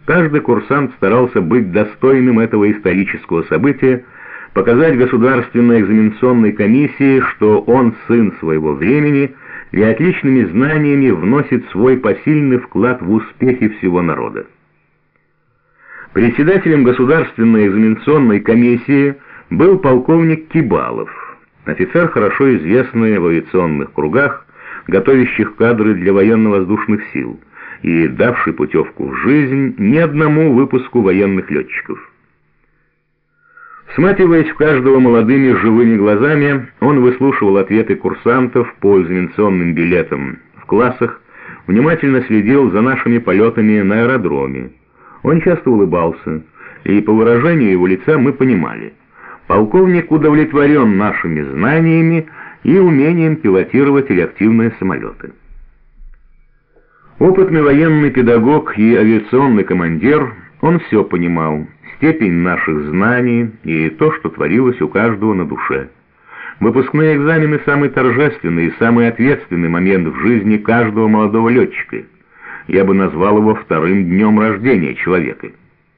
Каждый курсант старался быть достойным этого исторического события, показать государственной экзаменационной комиссии, что он сын своего времени и отличными знаниями вносит свой посильный вклад в успехи всего народа. Председателем государственной экзаменационной комиссии был полковник Кибалов, офицер, хорошо известный в авиационных кругах, готовящих кадры для военно-воздушных сил и давший путевку в жизнь ни одному выпуску военных летчиков. Всматриваясь в каждого молодыми живыми глазами, он выслушивал ответы курсантов по экзаменационным билетам в классах, внимательно следил за нашими полетами на аэродроме. Он часто улыбался, и по выражению его лица мы понимали: полковник удовлетворен нашими знаниями и умением пилотировать реактивные самолеты. Опытный военный педагог и авиационный командир, он все понимал: степень наших знаний и то, что творилось у каждого на душе. Выпускные экзамены — самый торжественный и самый ответственный момент в жизни каждого молодого летчика. Я бы назвал его вторым днем рождения человека.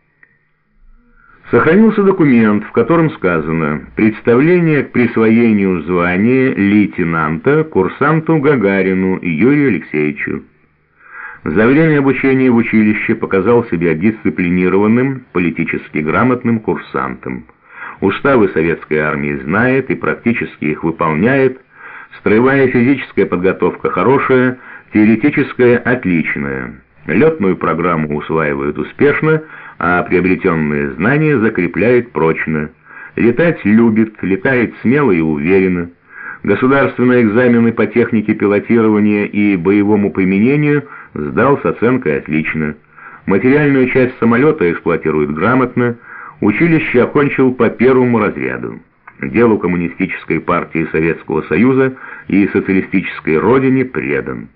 Сохранился документ, в котором сказано: представление к присвоению звания лейтенанта курсанту Гагарину Юрию Алексеевичу. За время обучения в училище показал себя дисциплинированным, политически грамотным курсантом. Уставы советской армии знает и практически их выполняет. Строевая и физическая подготовка хорошая, теоретическая отличная. Летную программу усваивает успешно, а приобретенные знания закрепляет прочно. Летать любит, летает смело и уверенно. Государственные экзамены по технике пилотирования и боевому применению сдал с оценкой «отлично». Материальную часть самолета эксплуатирует грамотно. Училище окончил по первому разряду. Делу Коммунистической партии Советского Союза и социалистической родине предан.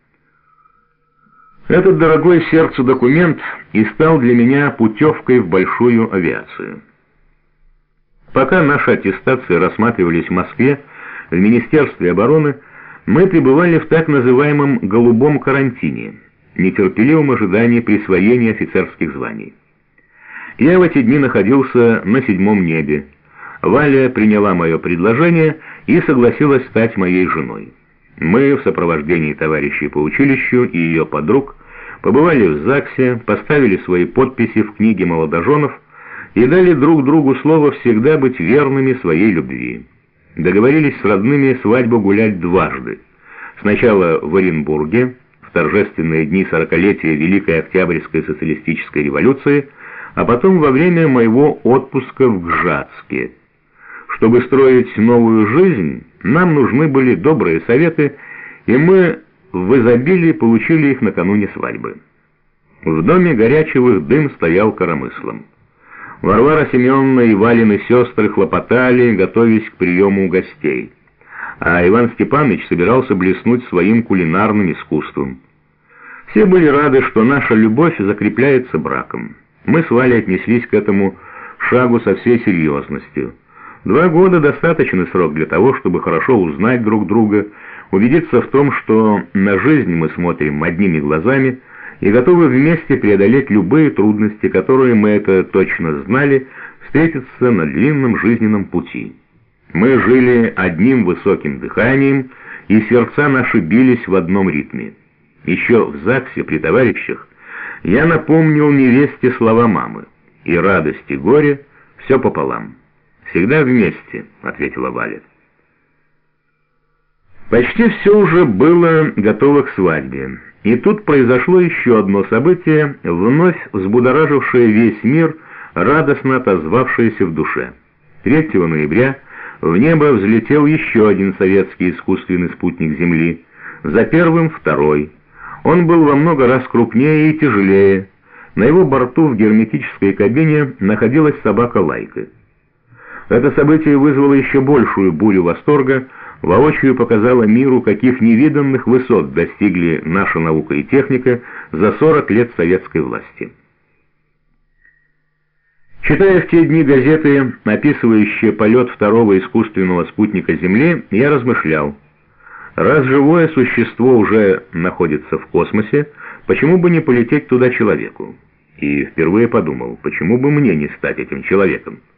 Этот дорогой сердцу документ и стал для меня путевкой в большую авиацию. Пока наши аттестации рассматривались в Москве, в Министерстве обороны, мы пребывали в так называемом «голубом карантине», нетерпеливом ожидании присвоения офицерских званий. Я в эти дни находился на 7-м небе. Валя приняла мое предложение и согласилась стать моей женой. Мы в сопровождении товарищей по училищу и ее подруг побывали в ЗАГСе, поставили свои подписи в книге молодоженов и дали друг другу слово всегда быть верными своей любви. Договорились с родными свадьбу гулять дважды. Сначала в Оренбурге, в торжественные дни 40-летия Великой Октябрьской социалистической революции, а потом во время моего отпуска в Гжатске. Чтобы строить новую жизнь, нам нужны были добрые советы, и мы в изобилии получили их накануне свадьбы. В доме Горячевых дым стоял коромыслом. Варвара Семеновна и Валины сестры хлопотали, готовясь к приему гостей, а Иван Степанович собирался блеснуть своим кулинарным искусством. Все были рады, что наша любовь закрепляется браком. Мы с Валей отнеслись к этому шагу со всей серьезностью. 2 года — достаточный срок для того, чтобы хорошо узнать друг друга, убедиться в том, что на жизнь мы смотрим одними глазами и готовы вместе преодолеть любые трудности, которые, мы это точно знали, встретятся на длинном жизненном пути. Мы жили одним высоким дыханием, и сердца наши бились в одном ритме. Еще в ЗАГСе при товарищах я напомнил невесте слова мамы: «И радость, и горе — все пополам». «Всегда вместе», — ответила Валя. Почти все уже было готово к свадьбе, и тут произошло еще одно событие, вновь взбудоражившее весь мир, радостно отозвавшееся в душе. 3 ноября в небо взлетел еще один советский искусственный спутник Земли, за первым второй. Он был во много раз крупнее и тяжелее. На его борту в герметической кабине находилась собака Лайка. Это событие вызвало еще большую бурю восторга, воочию показало миру, каких невиданных высот достигли наша наука и техника за 40 лет советской власти. Читая в те дни газеты, описывающие полет второго искусственного спутника Земли, я размышлял: раз живое существо уже находится в космосе, почему бы не полететь туда человеку? и впервые подумал, почему бы мне не стать этим человеком.